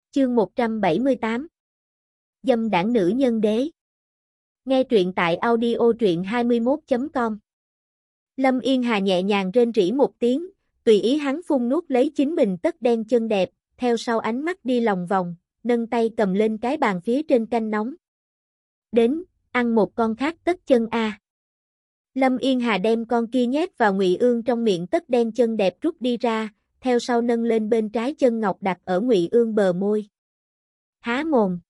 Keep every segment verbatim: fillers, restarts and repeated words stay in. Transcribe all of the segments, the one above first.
Chương một trăm bảy mươi tám Dâm đảng nữ nhân đế. Nghe truyện tại audio truyện hai mươi mốt chấm com. Lâm Yên Hà nhẹ nhàng rên rỉ một tiếng, tùy ý hắn phun nuốt lấy chính mình tất đen chân đẹp, theo sau ánh mắt đi lòng vòng, nâng tay cầm lên cái bàn phía trên canh nóng. Đến, ăn một con khác tất chân a. Lâm Yên Hà đem con kia nhét vào Ngụy Ương trong miệng tất đen chân đẹp rút đi ra, theo sau nâng lên bên trái chân ngọc đặt ở Ngụy Ương bờ môi. Há mồm.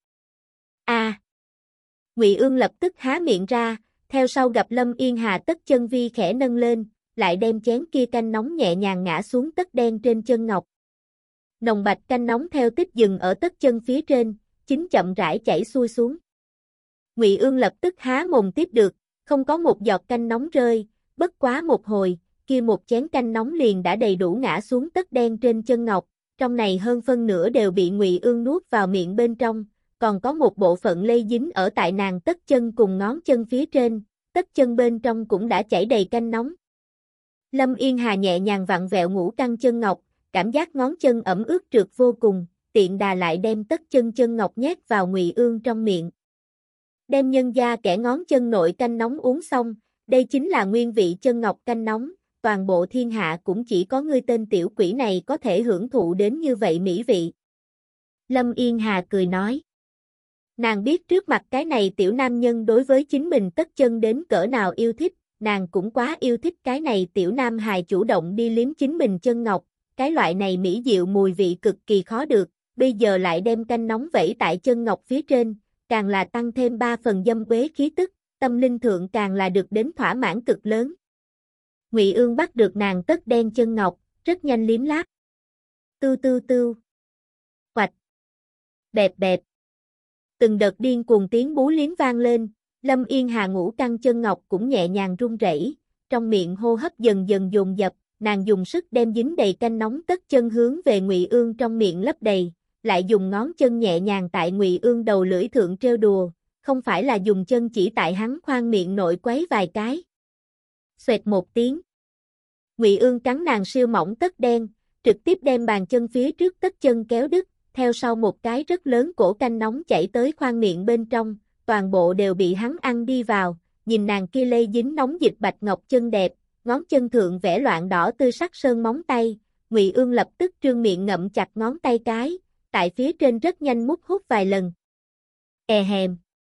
A. À. Ngụy Ương lập tức há miệng ra, theo sau gặp Lâm Yên Hà tất chân vi khẽ nâng lên, lại đem chén kia canh nóng nhẹ nhàng ngã xuống tất đen trên chân ngọc. Nồng bạch canh nóng theo tích dừng ở tất chân phía trên, chính chậm rãi chảy xuôi xuống. Ngụy Ương lập tức há mồm tiếp được, không có một giọt canh nóng rơi, bất quá một hồi, kia một chén canh nóng liền đã đầy đủ ngã xuống tất đen trên chân ngọc, trong này hơn phân nửa đều bị Ngụy Ương nuốt vào miệng bên trong, còn có một bộ phận lây dính ở tại nàng tất chân cùng ngón chân phía trên, tất chân bên trong cũng đã chảy đầy canh nóng. Lâm Yên Hà nhẹ nhàng vặn vẹo ngũ căng chân ngọc, cảm giác ngón chân ẩm ướt trượt vô cùng, tiện đà lại đem tất chân chân ngọc nhét vào Ngụy Ương trong miệng. Đem nhân gia kẻ ngón chân nội canh nóng uống xong, đây chính là nguyên vị chân ngọc canh nóng, toàn bộ thiên hạ cũng chỉ có ngươi tên tiểu quỷ này có thể hưởng thụ đến như vậy mỹ vị. Lâm Yên Hà cười nói. Nàng biết trước mặt cái này tiểu nam nhân đối với chính mình tất chân đến cỡ nào yêu thích, nàng cũng quá yêu thích cái này tiểu nam hài chủ động đi liếm chính mình chân ngọc, cái loại này mỹ diệu mùi vị cực kỳ khó được, bây giờ lại đem canh nóng vẩy tại chân ngọc phía trên, càng là tăng thêm ba phần dâm quế khí tức, tâm linh thượng càng là được đến thỏa mãn cực lớn. Ngụy Ương bắt được nàng tất đen chân ngọc, rất nhanh liếm láp. Tư tư tư. Hoạch. Bẹp bẹp. Từng đợt điên cuồng tiếng bú liếm vang lên, Lâm Yên Hà ngũ căng chân ngọc cũng nhẹ nhàng run rẩy, trong miệng hô hấp dần dần dồn dập, nàng dùng sức đem dính đầy canh nóng tất chân hướng về Ngụy Ương trong miệng lấp đầy, lại dùng ngón chân nhẹ nhàng tại Ngụy Ương đầu lưỡi thượng trêu đùa, không phải là dùng chân chỉ tại hắn khoang miệng nội quấy vài cái. Xoẹt một tiếng. Ngụy Ương cắn nàng siêu mỏng tất đen, trực tiếp đem bàn chân phía trước tất chân kéo đứt, theo sau một cái rất lớn cổ canh nóng chảy tới khoang miệng bên trong, toàn bộ đều bị hắn ăn đi vào, nhìn nàng kia lây dính nóng dịch bạch ngọc chân đẹp, ngón chân thượng vẽ loạn đỏ tươi sắc sơn móng tay, Ngụy Ương lập tức trương miệng ngậm chặt ngón tay cái, tại phía trên rất nhanh mút hút vài lần. E hèm.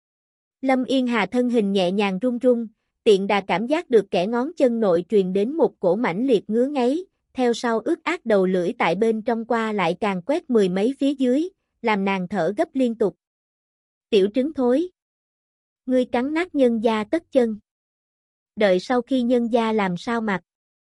Lâm Yên Hà thân hình nhẹ nhàng run run, tiện đà cảm giác được kẻ ngón chân nội truyền đến một cổ mãnh liệt ngứa ngáy, theo sau ướt át đầu lưỡi tại bên trong qua lại càng quét mười mấy phía dưới, làm nàng thở gấp liên tục. Tiểu trứng thối. Ngươi cắn nát nhân gia tất chân. Đợi sau khi nhân gia làm sao mặc.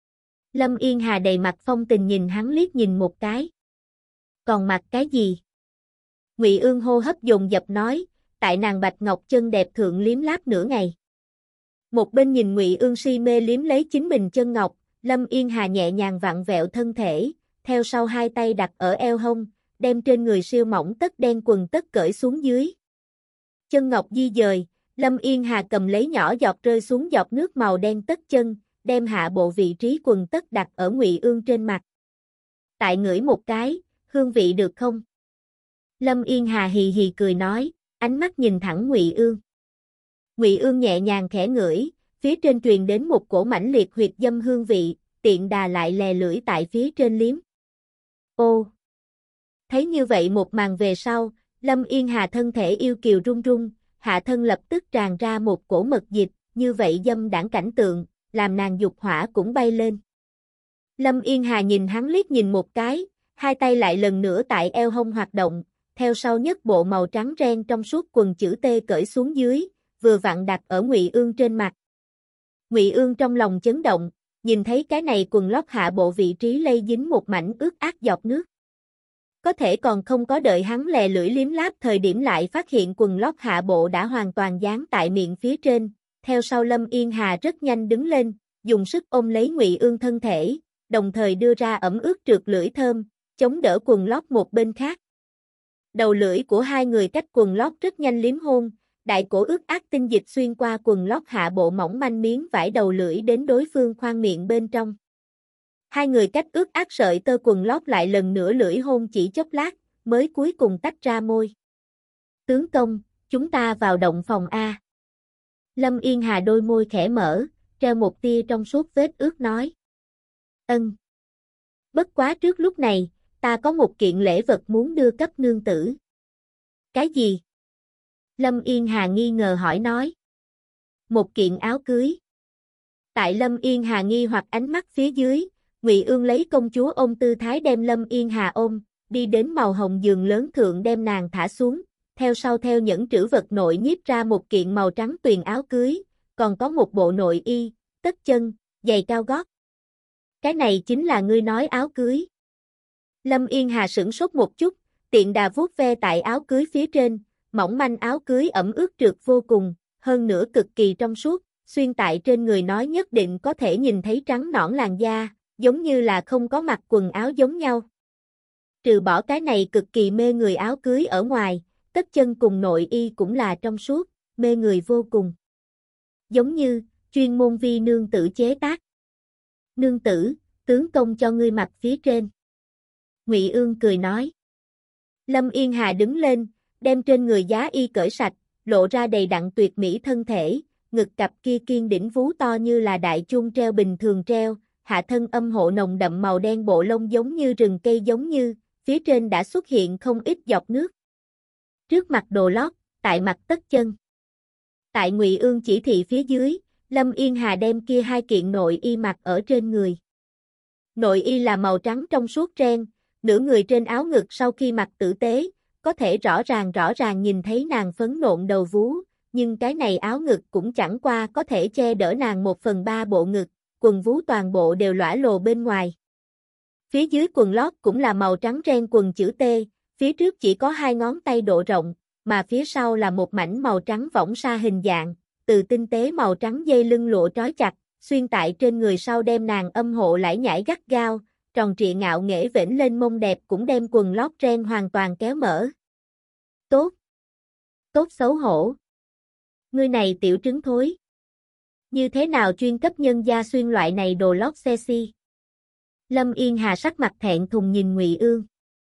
Lâm Yên Hà đầy mặt phong tình nhìn hắn liếc nhìn một cái. Còn mặc cái gì? Ngụy Ương hô hấp dồn dập nói, tại nàng bạch ngọc chân đẹp thượng liếm láp nửa ngày. Một bên nhìn Ngụy Ương si mê liếm lấy chính mình chân ngọc, Lâm Yên Hà nhẹ nhàng vặn vẹo thân thể, theo sau hai tay đặt ở eo hông, đem trên người siêu mỏng tất đen quần tất cởi xuống dưới. Chân ngọc di dời, Lâm Yên Hà cầm lấy nhỏ giọt rơi xuống giọt nước màu đen tất chân, đem hạ bộ vị trí quần tất đặt ở Ngụy Ương trên mặt. Tại ngửi một cái, hương vị được không? Lâm Yên Hà hì hì cười nói, ánh mắt nhìn thẳng Ngụy Ương. Ngụy Ương nhẹ nhàng khẽ ngửi, phía trên truyền đến một cổ mãnh liệt huyệt dâm hương vị, tiện đà lại lè lưỡi tại phía trên liếm. Ô! Thấy như vậy một màn về sau, Lâm Yên Hà thân thể yêu kiều run run, hạ thân lập tức tràn ra một cổ mật dịch, như vậy dâm đãng cảnh tượng, làm nàng dục hỏa cũng bay lên. Lâm Yên Hà nhìn hắn liếc nhìn một cái, hai tay lại lần nữa tại eo hông hoạt động, theo sau nhất bộ màu trắng ren trong suốt quần chữ T cởi xuống dưới, vừa vặn đặt ở Ngụy Ương trên mặt. Ngụy Ương trong lòng chấn động, nhìn thấy cái này quần lót hạ bộ vị trí lây dính một mảnh ướt át giọt nước. Có thể còn không có đợi hắn lè lưỡi liếm láp thời điểm lại phát hiện quần lót hạ bộ đã hoàn toàn dán tại miệng phía trên, theo sau Lâm Yên Hà rất nhanh đứng lên, dùng sức ôm lấy Ngụy Ương thân thể, đồng thời đưa ra ẩm ướt trượt lưỡi thơm, chống đỡ quần lót một bên khác. Đầu lưỡi của hai người cách quần lót rất nhanh liếm hôn, đại cổ ướt át tinh dịch xuyên qua quần lót hạ bộ mỏng manh miếng vải đầu lưỡi đến đối phương khoang miệng bên trong. Hai người cách ướt át sợi tơ quần lót lại lần nữa lưỡi hôn chỉ chốc lát, mới cuối cùng tách ra môi. Tướng công, chúng ta vào động phòng A. Lâm Yên Hà đôi môi khẽ mở, treo một tia trong suốt vết ướt nói. Ân. Bất quá trước lúc này, ta có một kiện lễ vật muốn đưa cấp nương tử. Cái gì? Lâm Yên Hà nghi ngờ hỏi nói. Một kiện áo cưới. Tại Lâm Yên Hà nghi hoặc ánh mắt phía dưới, Ngụy Ương lấy công chúa ôm tư thái đem Lâm Yên Hà ôm, đi đến màu hồng giường lớn thượng đem nàng thả xuống, theo sau theo những trữ vật nội nhiếp ra một kiện màu trắng tuyền áo cưới, còn có một bộ nội y, tất chân, giày cao gót. Cái này chính là ngươi nói áo cưới. Lâm Yên Hà sửng sốt một chút, tiện đà vuốt ve tại áo cưới phía trên, mỏng manh áo cưới ẩm ướt trượt vô cùng, hơn nữa cực kỳ trong suốt, xuyên tại trên người nói nhất định có thể nhìn thấy trắng nõn làn da, giống như là không có mặc quần áo giống nhau. Trừ bỏ cái này cực kỳ mê người áo cưới ở ngoài, tất chân cùng nội y cũng là trong suốt, mê người vô cùng. Giống như, chuyên môn vi nương tử chế tác. Nương tử, tướng công cho ngươi mặc phía trên. Ngụy Ương cười nói. Lâm Yên Hà đứng lên, đem trên người giá y cởi sạch, lộ ra đầy đặn tuyệt mỹ thân thể, ngực cặp kia kiên đỉnh vú to như là đại chuông treo bình thường treo, hạ thân âm hộ nồng đậm màu đen bộ lông giống như rừng cây giống như, phía trên đã xuất hiện không ít giọt nước. Trước mặt đồ lót, tại mặt tất chân. Tại Ngụy Ương chỉ thị phía dưới, Lâm Yên Hà đem kia hai kiện nội y mặc ở trên người. Nội y là màu trắng trong suốt ren, nửa người trên áo ngực sau khi mặc tử tế, có thể rõ ràng rõ ràng nhìn thấy nàng phấn nộn đầu vú, nhưng cái này áo ngực cũng chẳng qua có thể che đỡ nàng một phần ba bộ ngực, quần vú toàn bộ đều lõa lồ bên ngoài. Phía dưới quần lót cũng là màu trắng ren quần chữ T, phía trước chỉ có hai ngón tay độ rộng, mà phía sau là một mảnh màu trắng võng sa hình dạng, từ tinh tế màu trắng dây lưng lụa trói chặt, xuyên tại trên người sau đem nàng âm hộ lải nhải gắt gao, tròn trịa ngạo nghễ vểnh lên mông đẹp cũng đem quần lót ren hoàn toàn kéo mở. Tốt! Tốt xấu hổ! Ngươi này tiểu trứng thối! Như thế nào chuyên cấp nhân gia xuyên loại này đồ lót sexy? Lâm Yên Hà sắc mặt thẹn thùng nhìn Ngụy Ương.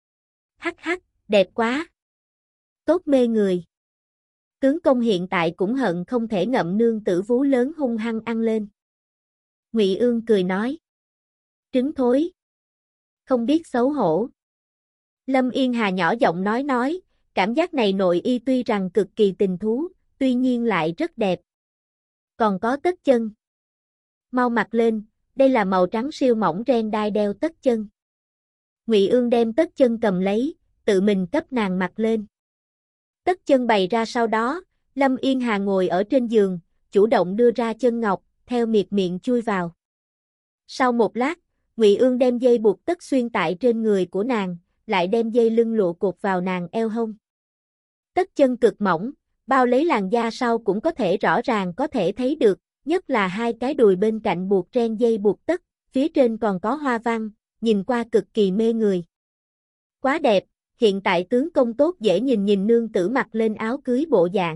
Hắc hắc, đẹp quá! Tốt mê người! Tướng công hiện tại cũng hận không thể ngậm nương tử vú lớn hung hăng ăn lên. Ngụy Ương cười nói. Trứng thối! Không biết xấu hổ. Lâm Yên Hà nhỏ giọng nói nói, cảm giác này nội y tuy rằng cực kỳ tình thú, tuy nhiên lại rất đẹp. Còn có tất chân. Mau mặc lên, đây là màu trắng siêu mỏng ren đai đeo tất chân. Ngụy Ương đem tất chân cầm lấy, tự mình cấp nàng mặc lên. Tất chân bày ra sau đó, Lâm Yên Hà ngồi ở trên giường, chủ động đưa ra chân ngọc, theo miệt miệng chui vào. Sau một lát, Ngụy Ương đem dây buộc tất xuyên tại trên người của nàng, lại đem dây lưng lụa cột vào nàng eo hông. Tất chân cực mỏng, bao lấy làn da sau cũng có thể rõ ràng có thể thấy được, nhất là hai cái đùi bên cạnh buộc ren dây buộc tất, phía trên còn có hoa văn, nhìn qua cực kỳ mê người. Quá đẹp, hiện tại tướng công tốt dễ nhìn nhìn nương tử mặc lên áo cưới bộ dạng.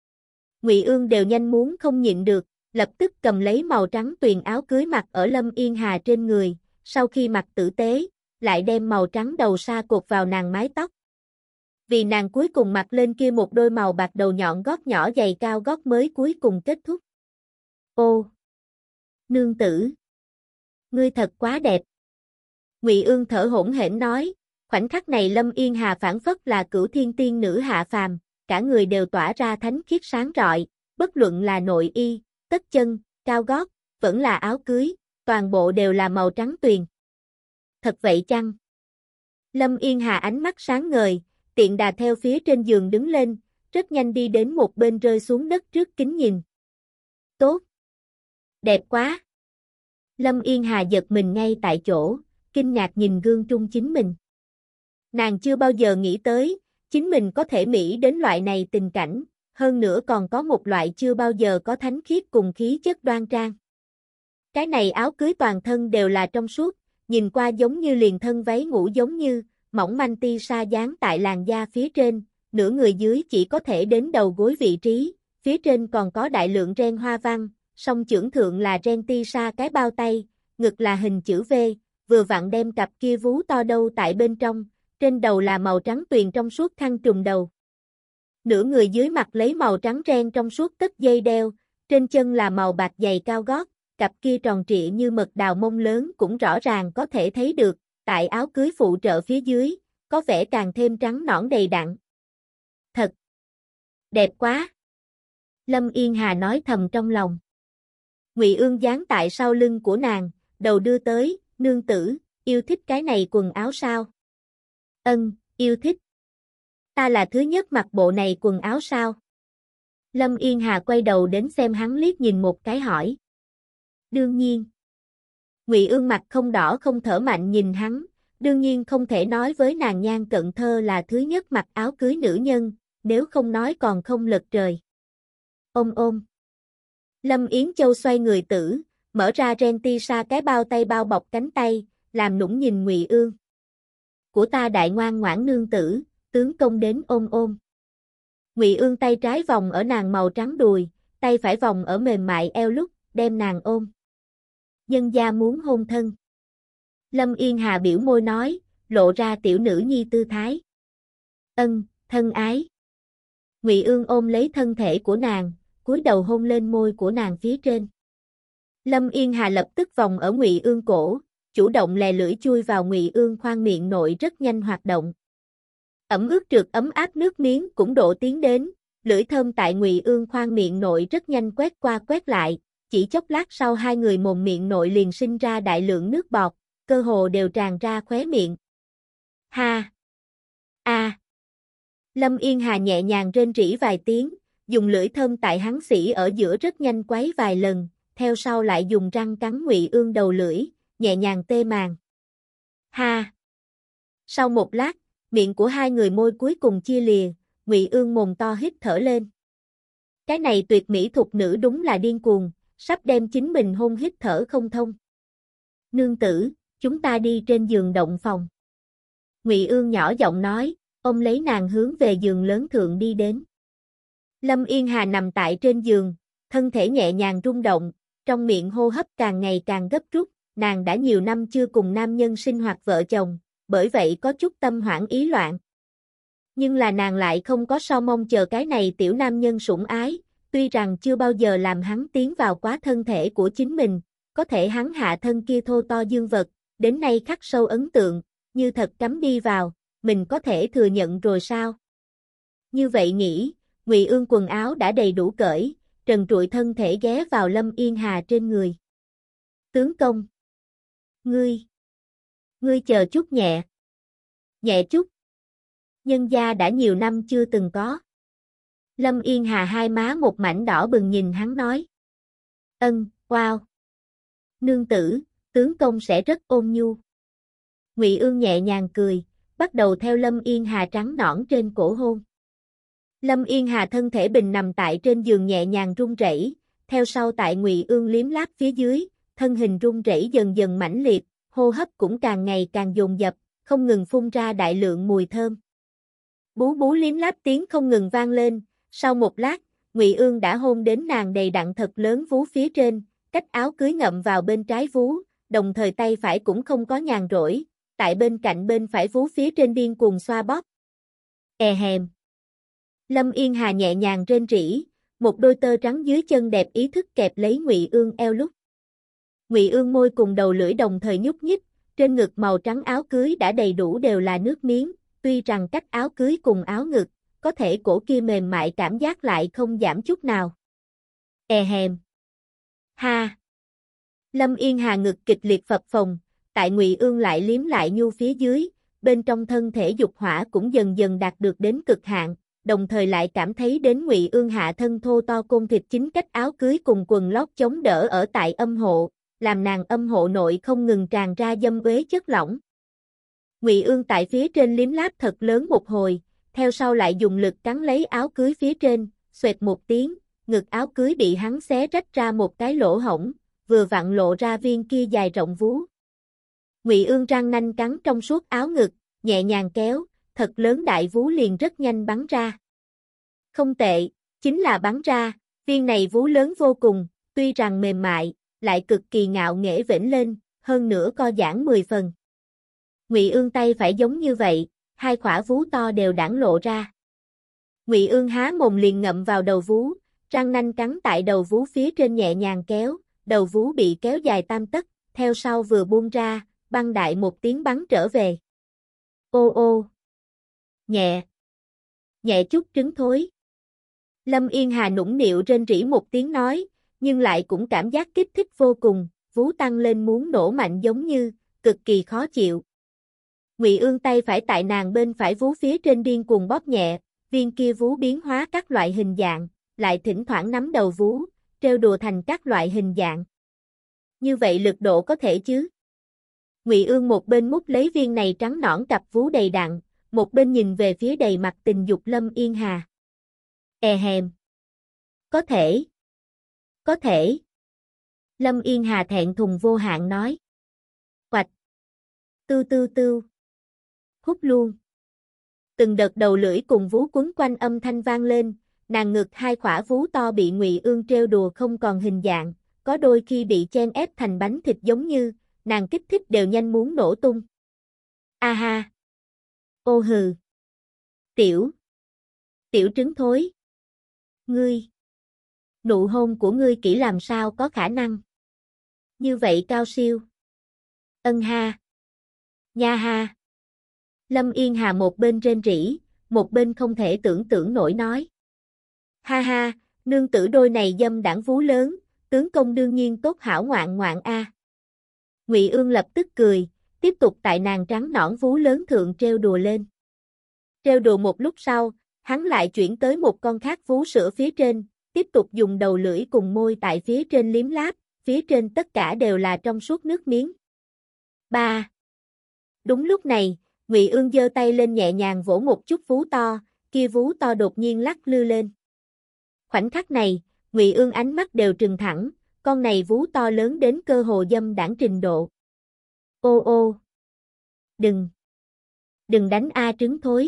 Ngụy Ương đều nhanh muốn không nhịn được, lập tức cầm lấy màu trắng tuyền áo cưới mặc ở Lâm Yên Hà trên người, sau khi mặc tử tế, lại đem màu trắng đầu sa cột vào nàng mái tóc. Vì nàng cuối cùng mặc lên kia một đôi màu bạc đầu nhọn gót nhỏ giày cao gót mới cuối cùng kết thúc. Ô! Nương tử! Ngươi thật quá đẹp! Ngụy Ương thở hổn hển nói, khoảnh khắc này Lâm Yên Hà phảng phất là cửu thiên tiên nữ hạ phàm, cả người đều tỏa ra thánh khiết sáng rọi, bất luận là nội y, tất chân, cao gót, vẫn là áo cưới, toàn bộ đều là màu trắng tuyền. Thật vậy chăng? Lâm Yên Hà ánh mắt sáng ngời, tiện đà theo phía trên giường đứng lên, rất nhanh đi đến một bên rơi xuống đất trước kính nhìn. Tốt! Đẹp quá! Lâm Yên Hà giật mình ngay tại chỗ, kinh ngạc nhìn gương trung chính mình. Nàng chưa bao giờ nghĩ tới, chính mình có thể mỹ đến loại này tình cảnh, hơn nữa còn có một loại chưa bao giờ có thánh khiết cùng khí chất đoan trang. Cái này áo cưới toàn thân đều là trong suốt, nhìn qua giống như liền thân váy ngủ giống như, mỏng manh ti sa dán tại làn da phía trên, nửa người dưới chỉ có thể đến đầu gối vị trí, phía trên còn có đại lượng ren hoa văn, song chưởng thượng là ren ti sa cái bao tay, ngực là hình chữ V, vừa vặn đem cặp kia vú to đâu tại bên trong, trên đầu là màu trắng tuyền trong suốt khăn trùm đầu. Nửa người dưới mặc lấy màu trắng ren trong suốt tất dây đeo, trên chân là màu bạc giày cao gót, cặp kia tròn trịa như mật đào mông lớn cũng rõ ràng có thể thấy được, tại áo cưới phụ trợ phía dưới, có vẻ càng thêm trắng nõn đầy đặn. Thật đẹp quá. Lâm Yên Hà nói thầm trong lòng. Ngụy Ương dán tại sau lưng của nàng, đầu đưa tới, nương tử, yêu thích cái này quần áo sao? Ân, yêu thích. Ta là thứ nhất mặc bộ này quần áo sao? Lâm Yên Hà quay đầu đến xem hắn liếc nhìn một cái hỏi. Đương nhiên. Ngụy Ương mặt không đỏ không thở mạnh nhìn hắn, đương nhiên không thể nói với nàng Nhan Cận Thơ là thứ nhất mặc áo cưới nữ nhân, nếu không nói còn không lật trời. Ôm ôm. Lâm Yến Châu xoay người tử, mở ra ren ti sa cái bao tay bao bọc cánh tay, làm nũng nhìn Ngụy Ương. Của ta đại ngoan ngoãn nương tử, tướng công đến ôm ôm. Ngụy Ương tay trái vòng ở nàng màu trắng đùi, tay phải vòng ở mềm mại eo lúc, đem nàng ôm. Nhân gia muốn hôn thân. Lâm Yên Hà biểu môi nói, lộ ra tiểu nữ nhi tư thái. Ân, thân ái. Ngụy Ương ôm lấy thân thể của nàng, cúi đầu hôn lên môi của nàng phía trên. Lâm Yên Hà lập tức vòng ở Ngụy Ương cổ, chủ động lè lưỡi chui vào Ngụy Ương khoang miệng nội rất nhanh hoạt động. Ẩm ướt trượt ấm áp nước miếng cũng đổ tiến đến, lưỡi thơm tại Ngụy Ương khoang miệng nội rất nhanh quét qua quét lại, chỉ chốc lát sau hai người mồm miệng nội liền sinh ra đại lượng nước bọt, cơ hồ đều tràn ra khóe miệng. Ha! A! À. Lâm Yên Hà nhẹ nhàng rên rỉ vài tiếng, dùng lưỡi thơm tại hắn xỉ ở giữa rất nhanh quấy vài lần, theo sau lại dùng răng cắn Ngụy Ương đầu lưỡi, nhẹ nhàng tê màng. Ha! Sau một lát, miệng của hai người môi cuối cùng chia lìa, Ngụy Ương mồm to hít thở lên. Cái này tuyệt mỹ thục nữ đúng là điên cuồng, sắp đem chính mình hôn hít thở không thông. Nương tử, chúng ta đi trên giường động phòng. Ngụy Ương nhỏ giọng nói, ôm lấy nàng hướng về giường lớn thượng đi đến. Lâm Yên Hà nằm tại trên giường, thân thể nhẹ nhàng rung động, trong miệng hô hấp càng ngày càng gấp rút, nàng đã nhiều năm chưa cùng nam nhân sinh hoạt vợ chồng, bởi vậy có chút tâm hoảng ý loạn. Nhưng là nàng lại không có so mong chờ cái này tiểu nam nhân sủng ái, tuy rằng chưa bao giờ làm hắn tiến vào quá thân thể của chính mình, có thể hắn hạ thân kia thô to dương vật, đến nay khắc sâu ấn tượng, như thật cắm đi vào, mình có thể thừa nhận rồi sao? Như vậy nghĩ, Ngụy Ương quần áo đã đầy đủ cởi, trần trụi thân thể ghé vào Lâm Yên Hà trên người. Tướng công! Ngươi! Ngươi chờ chút nhẹ. Nhẹ chút. Nhân gia đã nhiều năm chưa từng có. Lâm Yên Hà hai má một mảnh đỏ bừng nhìn hắn nói. Ân, wow. Nương tử, tướng công sẽ rất ôn nhu. Ngụy Ương nhẹ nhàng cười, bắt đầu theo Lâm Yên Hà trắng nõn trên cổ hôn. Lâm Yên Hà thân thể bình nằm tại trên giường nhẹ nhàng run rẩy, theo sau tại Ngụy Ương liếm láp phía dưới, thân hình run rẩy dần dần mãnh liệt, hô hấp cũng càng ngày càng dồn dập, không ngừng phun ra đại lượng mùi thơm. Bú bú liếm láp tiếng không ngừng vang lên, sau một lát, Ngụy Ương đã hôn đến nàng đầy đặn thật lớn vú phía trên, cách áo cưới ngậm vào bên trái vú, đồng thời tay phải cũng không có nhàn rỗi, tại bên cạnh bên phải vú phía trên điên cuồng xoa bóp. E hèm. Lâm Yên Hà nhẹ nhàng rên rỉ, một đôi tơ trắng dưới chân đẹp ý thức kẹp lấy Ngụy Ương eo lúc. Ngụy Ương môi cùng đầu lưỡi đồng thời nhúc nhích, trên ngực màu trắng áo cưới đã đầy đủ đều là nước miếng, tuy rằng cách áo cưới cùng áo ngực, có thể cổ kia mềm mại cảm giác lại không giảm chút nào. E hèm. Ha. Lâm Yên Hà ngực kịch liệt phập phồng, tại Ngụy Ương lại liếm lại nhu phía dưới, bên trong thân thể dục hỏa cũng dần dần đạt được đến cực hạn, đồng thời lại cảm thấy đến Ngụy Ương hạ thân thô to côn thịt chính cách áo cưới cùng quần lót chống đỡ ở tại âm hộ, làm nàng âm hộ nội không ngừng tràn ra dâm uế chất lỏng. Ngụy Ương tại phía trên liếm láp thật lớn một hồi, theo sau lại dùng lực cắn lấy áo cưới phía trên, xoẹt một tiếng, ngực áo cưới bị hắn xé rách ra một cái lỗ hổng, vừa vặn lộ ra viên kia dài rộng vú. Ngụy Ương răng nanh cắn trong suốt áo ngực, nhẹ nhàng kéo, thật lớn đại vú liền rất nhanh bắn ra. Không tệ, chính là bắn ra, viên này vú lớn vô cùng, tuy rằng mềm mại, lại cực kỳ ngạo nghễ vểnh lên, hơn nữa co giãn mười phần. Ngụy Ương tay phải giống như vậy, hai khỏa vú to đều đãng lộ ra. Ngụy Ương há mồm liền ngậm vào đầu vú, răng nanh cắn tại đầu vú phía trên nhẹ nhàng kéo, đầu vú bị kéo dài tam tấc, theo sau vừa buông ra, băng đại một tiếng bắn trở về. Ô ô. Nhẹ. Nhẹ chút trứng thối. Lâm Yên Hà nũng nịu rên rỉ một tiếng nói, nhưng lại cũng cảm giác kích thích vô cùng, vú tăng lên muốn nổ mạnh giống như, cực kỳ khó chịu. Ngụy Ương tay phải tại nàng bên phải vú phía trên điên cuồng bóp nhẹ, viên kia vú biến hóa các loại hình dạng, lại thỉnh thoảng nắm đầu vú, trêu đùa thành các loại hình dạng. Như vậy lực độ có thể chứ? Ngụy Ương một bên mút lấy viên này trắng nõn cặp vú đầy đặn, một bên nhìn về phía đầy mặt tình dục Lâm Yên Hà. E hèm. Có thể. Có thể. Lâm Yên Hà thẹn thùng vô hạn nói. Oạch. Tư tư tư. Hút luôn. Từng đợt đầu lưỡi cùng vú quấn quanh âm thanh vang lên, nàng ngực hai khỏa vú to bị Ngụy Ương trêu đùa không còn hình dạng, có đôi khi bị chen ép thành bánh thịt giống như, nàng kích thích đều nhanh muốn nổ tung. A ha. Ô hừ. Tiểu. Tiểu trứng thối. Ngươi. Nụ hôn của ngươi kỹ làm sao có khả năng. Như vậy cao siêu. Ân ha. Nha ha. Lâm Yên Hà một bên rên rỉ, một bên không thể tưởng tượng nổi nói. Ha ha, nương tử đôi này dâm đảng vú lớn, tướng công đương nhiên tốt hảo ngoạn ngoạn a. Ngụy Ương lập tức cười, tiếp tục tại nàng trắng nõn vú lớn thượng trêu đùa lên. Trêu đùa một lúc sau, hắn lại chuyển tới một con khác vú sữa phía trên, tiếp tục dùng đầu lưỡi cùng môi tại phía trên liếm láp, phía trên tất cả đều là trong suốt nước miếng. ba. Đúng lúc này, Ngụy Ương giơ tay lên nhẹ nhàng vỗ một chút vú to, kia vú to đột nhiên lắc lư lên. Khoảnh khắc này, Ngụy Ương ánh mắt đều trừng thẳng, con này vú to lớn đến cơ hồ dâm đảng trình độ. Ô ô. Đừng. Đừng đánh a trứng thối.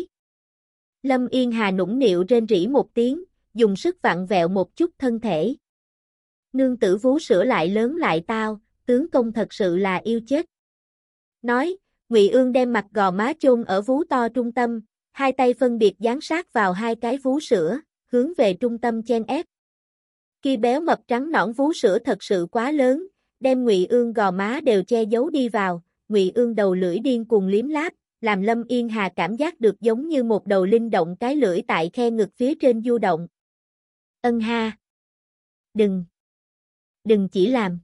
Lâm Yên Hà nũng nịu rên rỉ một tiếng, dùng sức vặn vẹo một chút thân thể. Nương tử vú sữa lại lớn lại tao, tướng công thật sự là yêu chết. Nói, Ngụy Ương đem mặt gò má chôn ở vú to trung tâm, hai tay phân biệt dán sát vào hai cái vú sữa, hướng về trung tâm chen ép. Khi béo mập trắng nõn vú sữa thật sự quá lớn, đem Ngụy Ương gò má đều che giấu đi vào, Ngụy Ương đầu lưỡi điên cuồng liếm láp, làm Lâm Yên Hà cảm giác được giống như một đầu linh động cái lưỡi tại khe ngực phía trên du động. Ân ha. Đừng. Đừng chỉ làm.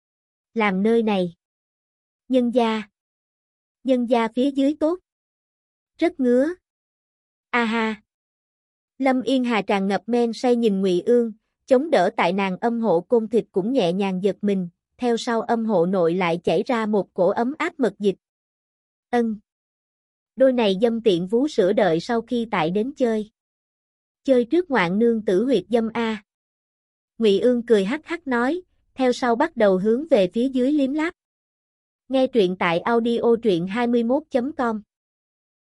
Làm nơi này. Nhân gia. Nhân gia phía dưới tốt. Rất ngứa. A ha. Lâm Yên Hà tràn ngập men say nhìn Ngụy Ương, chống đỡ tại nàng âm hộ côn thịt cũng nhẹ nhàng giật mình, theo sau âm hộ nội lại chảy ra một cổ ấm áp mật dịch. Ân. Đôi này dâm tiện vú sữa đợi sau khi tại đến chơi. Chơi trước ngoạn nương tử huyệt dâm a. Ngụy Ương cười hắc hắc nói, theo sau bắt đầu hướng về phía dưới liếm láp. Nghe truyện tại audio truyện hai mươi mốt chấm com